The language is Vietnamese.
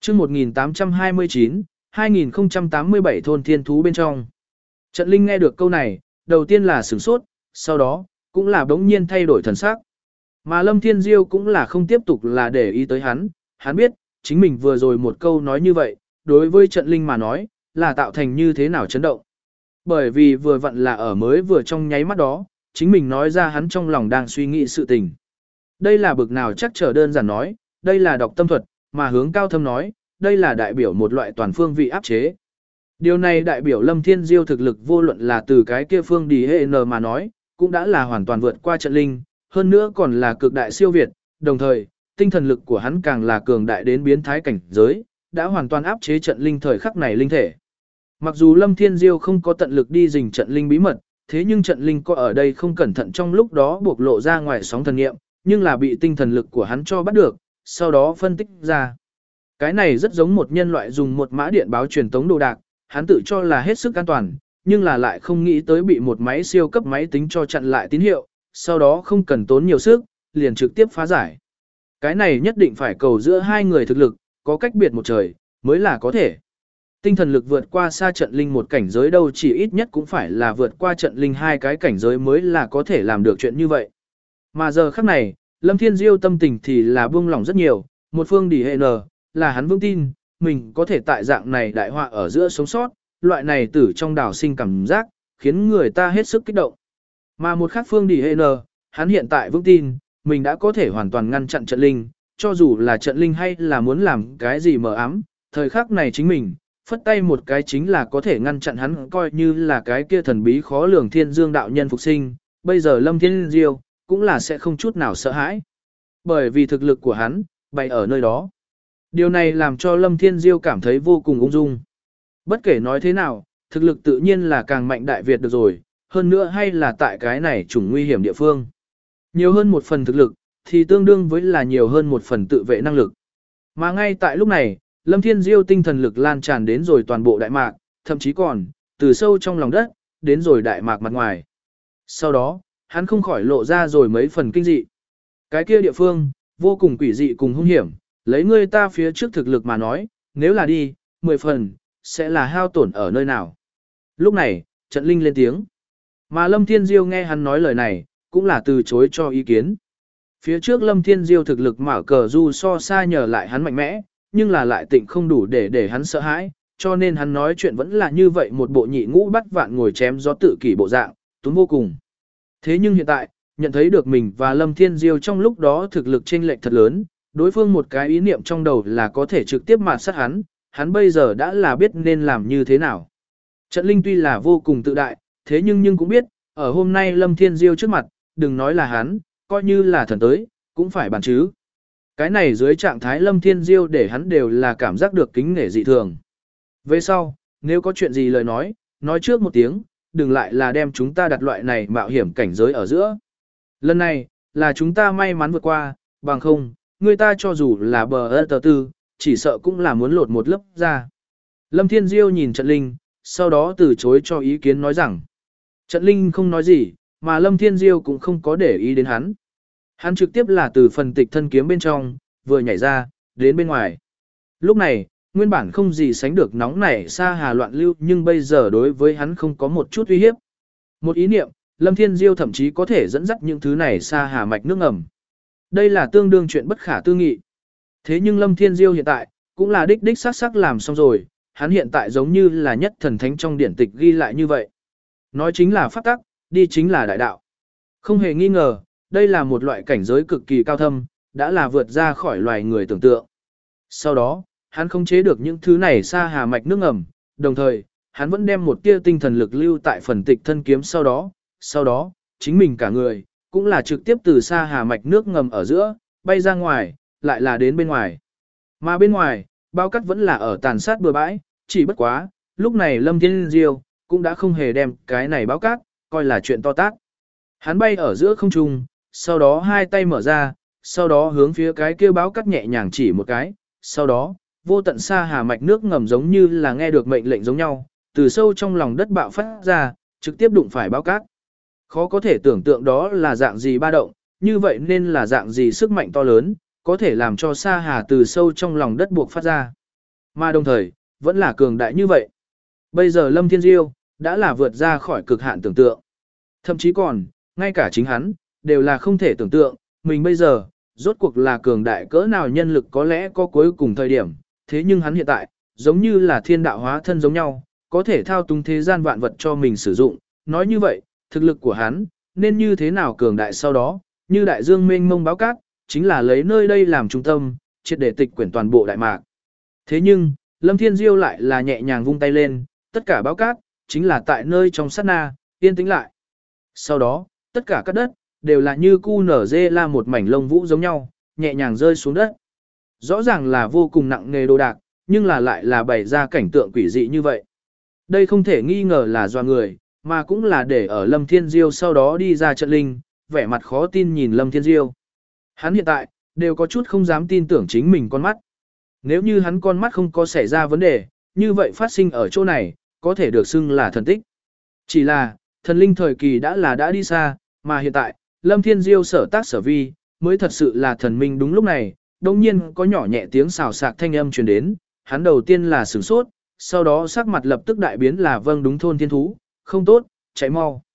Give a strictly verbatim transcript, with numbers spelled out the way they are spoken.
chương một nghìn tám trăm hai mươi chín, hai nghìn không trăm tám mươi bảy thôn thiên thú bên trong. Trận Linh nghe được câu này, đầu tiên là sửng sốt, sau đó, cũng là bỗng nhiên thay đổi thần sắc. Mà Lâm Thiên Diêu cũng là không tiếp tục là để ý tới hắn, hắn biết, chính mình vừa rồi một câu nói như vậy, đối với Trận Linh mà nói, là tạo thành như thế nào chấn động. Bởi vì vừa vặn là ở mới vừa trong nháy mắt đó, chính mình nói ra hắn trong lòng đang suy nghĩ sự tình. Đây là bực nào chắc trở đơn giản nói, đây là đọc tâm thuật, mà hướng cao thâm nói, đây là đại biểu một loại toàn phương vị áp chế. Điều này đại biểu Lâm Thiên Diêu thực lực vô luận là từ cái kia phương đi hệ n mà nói, cũng đã là hoàn toàn vượt qua Trận Linh, hơn nữa còn là cực đại siêu việt, đồng thời, tinh thần lực của hắn càng là cường đại đến biến thái cảnh giới, đã hoàn toàn áp chế Trận Linh thời khắc này linh thể. Mặc dù Lâm Thiên Diêu không có tận lực đi rình Trận Linh bí mật, thế nhưng Trận Linh có ở đây không cẩn thận trong lúc đó buộc lộ ra ngoài sóng thần nghiệm, nhưng là bị tinh thần lực của hắn cho bắt được, sau đó phân tích ra. Cái này rất giống một nhân loại dùng một mã điện báo truyền tống đồ đạc, hắn tự cho là hết sức an toàn, nhưng là lại không nghĩ tới bị một máy siêu cấp máy tính cho chặn lại tín hiệu, sau đó không cần tốn nhiều sức, liền trực tiếp phá giải. Cái này nhất định phải cầu giữa hai người thực lực, có cách biệt một trời, mới là có thể. Tinh thần lực vượt qua xa Trận Linh một cảnh giới đâu chỉ ít nhất cũng phải là vượt qua Trận Linh hai cái cảnh giới mới là có thể làm được chuyện như vậy. Mà giờ khắc này, Lâm Thiên Diêu tâm tình thì là buông lỏng rất nhiều, một phương đỉ hệ n, là hắn vững tin, mình có thể tại dạng này đại họa ở giữa sống sót, loại này tử trong đảo sinh cảm giác, khiến người ta hết sức kích động. Mà một khác phương đỉ hệ n, hắn hiện tại vững tin, mình đã có thể hoàn toàn ngăn chặn Trận Linh, cho dù là Trận Linh hay là muốn làm cái gì mờ ám, thời khắc này chính mình, phất tay một cái chính là có thể ngăn chặn hắn coi như là cái kia thần bí khó lường thiên dương đạo nhân phục sinh, bây giờ Lâm Thiên Diêu cũng là sẽ không chút nào sợ hãi. Bởi vì thực lực của hắn, bày ở nơi đó. Điều này làm cho Lâm Thiên Diêu cảm thấy vô cùng ung dung. Bất kể nói thế nào, thực lực tự nhiên là càng mạnh đại Việt được rồi, hơn nữa hay là tại cái này chủng nguy hiểm địa phương. Nhiều hơn một phần thực lực, thì tương đương với là nhiều hơn một phần tự vệ năng lực. Mà ngay tại lúc này, Lâm Thiên Diêu tinh thần lực lan tràn đến rồi toàn bộ Đại Mạc, thậm chí còn, từ sâu trong lòng đất, đến rồi Đại Mạc mặt ngoài. Sau đó, hắn không khỏi lộ ra rồi mấy phần kinh dị. Cái kia địa phương, vô cùng quỷ dị cùng hung hiểm, lấy người ta phía trước thực lực mà nói, nếu là đi, mười phần, sẽ là hao tổn ở nơi nào. Lúc này, Trận Linh lên tiếng. Mà Lâm Thiên Diêu nghe hắn nói lời này, cũng là từ chối cho ý kiến. Phía trước Lâm Thiên Diêu thực lực mở cờ du so xa nhờ lại hắn mạnh mẽ, nhưng là lại tịnh không đủ để để hắn sợ hãi, cho nên hắn nói chuyện vẫn là như vậy một bộ nhị ngũ bắt vạn ngồi chém gió tự kỷ bộ dạng, túng vô cùng. Thế nhưng hiện tại, nhận thấy được mình và Lâm Thiên Diêu trong lúc đó thực lực chênh lệch thật lớn, đối phương một cái ý niệm trong đầu là có thể trực tiếp mạt sát hắn, hắn bây giờ đã là biết nên làm như thế nào. Trận Linh tuy là vô cùng tự đại, thế nhưng nhưng cũng biết, ở hôm nay Lâm Thiên Diêu trước mặt, đừng nói là hắn, coi như là thần tới, cũng phải bàn chứ. Cái này dưới trạng thái Lâm Thiên Diêu để hắn đều là cảm giác được kính nể dị thường. Về sau, nếu có chuyện gì lời nói, nói trước một tiếng, đừng lại là đem chúng ta đặt loại này mạo hiểm cảnh giới ở giữa. Lần này, là chúng ta may mắn vượt qua, bằng không, người ta cho dù là bờ ơ tờ tư, chỉ sợ cũng là muốn lột một lớp ra. Lâm Thiên Diêu nhìn Trận Linh, sau đó từ chối cho ý kiến nói rằng, Trận Linh không nói gì, mà Lâm Thiên Diêu cũng không có để ý đến hắn. Hắn trực tiếp là từ phần tịch thân kiếm bên trong, vừa nhảy ra, đến bên ngoài. Lúc này, nguyên bản không gì sánh được nóng nảy xa hà loạn lưu nhưng bây giờ đối với hắn không có một chút uy hiếp. Một ý niệm, Lâm Thiên Diêu thậm chí có thể dẫn dắt những thứ này xa hà mạch nước ngầm. Đây là tương đương chuyện bất khả tư nghị. Thế nhưng Lâm Thiên Diêu hiện tại, cũng là đích đích sắc sắc làm xong rồi, hắn hiện tại giống như là nhất thần thánh trong điển tịch ghi lại như vậy. Nói chính là pháp tắc, đi chính là đại đạo. Không hề nghi ngờ, đây là một loại cảnh giới cực kỳ cao thâm, đã là vượt ra khỏi loài người tưởng tượng. Sau đó, hắn không chế được những thứ này xa hà mạch nước ngầm, đồng thời, hắn vẫn đem một tia tinh thần lực lưu tại phần tịch thân kiếm sau đó, sau đó, chính mình cả người, cũng là trực tiếp từ xa hà mạch nước ngầm ở giữa, bay ra ngoài, lại là đến bên ngoài. Mà bên ngoài, bao cắt vẫn là ở tàn sát bừa bãi, chỉ bất quá, lúc này Lâm Thiên Diêu cũng đã không hề đem cái này báo cát, coi là chuyện to tát. Hắn bay ở giữa không trung, sau đó hai tay mở ra, sau đó hướng phía cái kia báo cát nhẹ nhàng chỉ một cái, sau đó, vô tận xa hà mạch nước ngầm giống như là nghe được mệnh lệnh giống nhau, từ sâu trong lòng đất bạo phát ra, trực tiếp đụng phải báo cát. Khó có thể tưởng tượng đó là dạng gì ba động, như vậy nên là dạng gì sức mạnh to lớn, có thể làm cho xa hà từ sâu trong lòng đất buộc phát ra. Mà đồng thời, vẫn là cường đại như vậy. Bây giờ Lâm Thiên Diêu, đã là vượt ra khỏi cực hạn tưởng tượng. Thậm chí còn, ngay cả chính hắn, đều là không thể tưởng tượng, mình bây giờ, rốt cuộc là cường đại cỡ nào nhân lực có lẽ có cuối cùng thời điểm, thế nhưng hắn hiện tại, giống như là thiên đạo hóa thân giống nhau, có thể thao túng thế gian vạn vật cho mình sử dụng, nói như vậy, thực lực của hắn, nên như thế nào cường đại sau đó, như đại dương mênh mông báo cát, chính là lấy nơi đây làm trung tâm, triệt để tịch quyển toàn bộ đại mạc. Thế nhưng, Lâm Thiên Diêu lại là nhẹ nhàng vung tay lên, tất cả báo cát, chính là tại nơi trong sát na, yên tĩnh lại. Sau đó, tất cả các đất, đều là như cu nở dê la một mảnh lông vũ giống nhau, nhẹ nhàng rơi xuống đất. Rõ ràng là vô cùng nặng nề đồ đạc, nhưng là lại là bày ra cảnh tượng quỷ dị như vậy. Đây không thể nghi ngờ là do người, mà cũng là để ở Lâm Thiên Diêu sau đó đi ra trận linh, vẻ mặt khó tin nhìn Lâm Thiên Diêu. Hắn hiện tại, đều có chút không dám tin tưởng chính mình con mắt. Nếu như hắn con mắt không có xảy ra vấn đề, như vậy phát sinh ở chỗ này, có thể được xưng là thần tích. Chỉ là, thần linh thời kỳ đã là đã đi xa, mà hiện tại, Lâm Thiên Diêu sở tác sở vi, mới thật sự là thần minh đúng lúc này, đồng nhiên có nhỏ nhẹ tiếng xào xạc thanh âm truyền đến, hắn đầu tiên là sửng sốt, sau đó sắc mặt lập tức đại biến là vâng đúng thôn thiên thú, không tốt, chạy mau.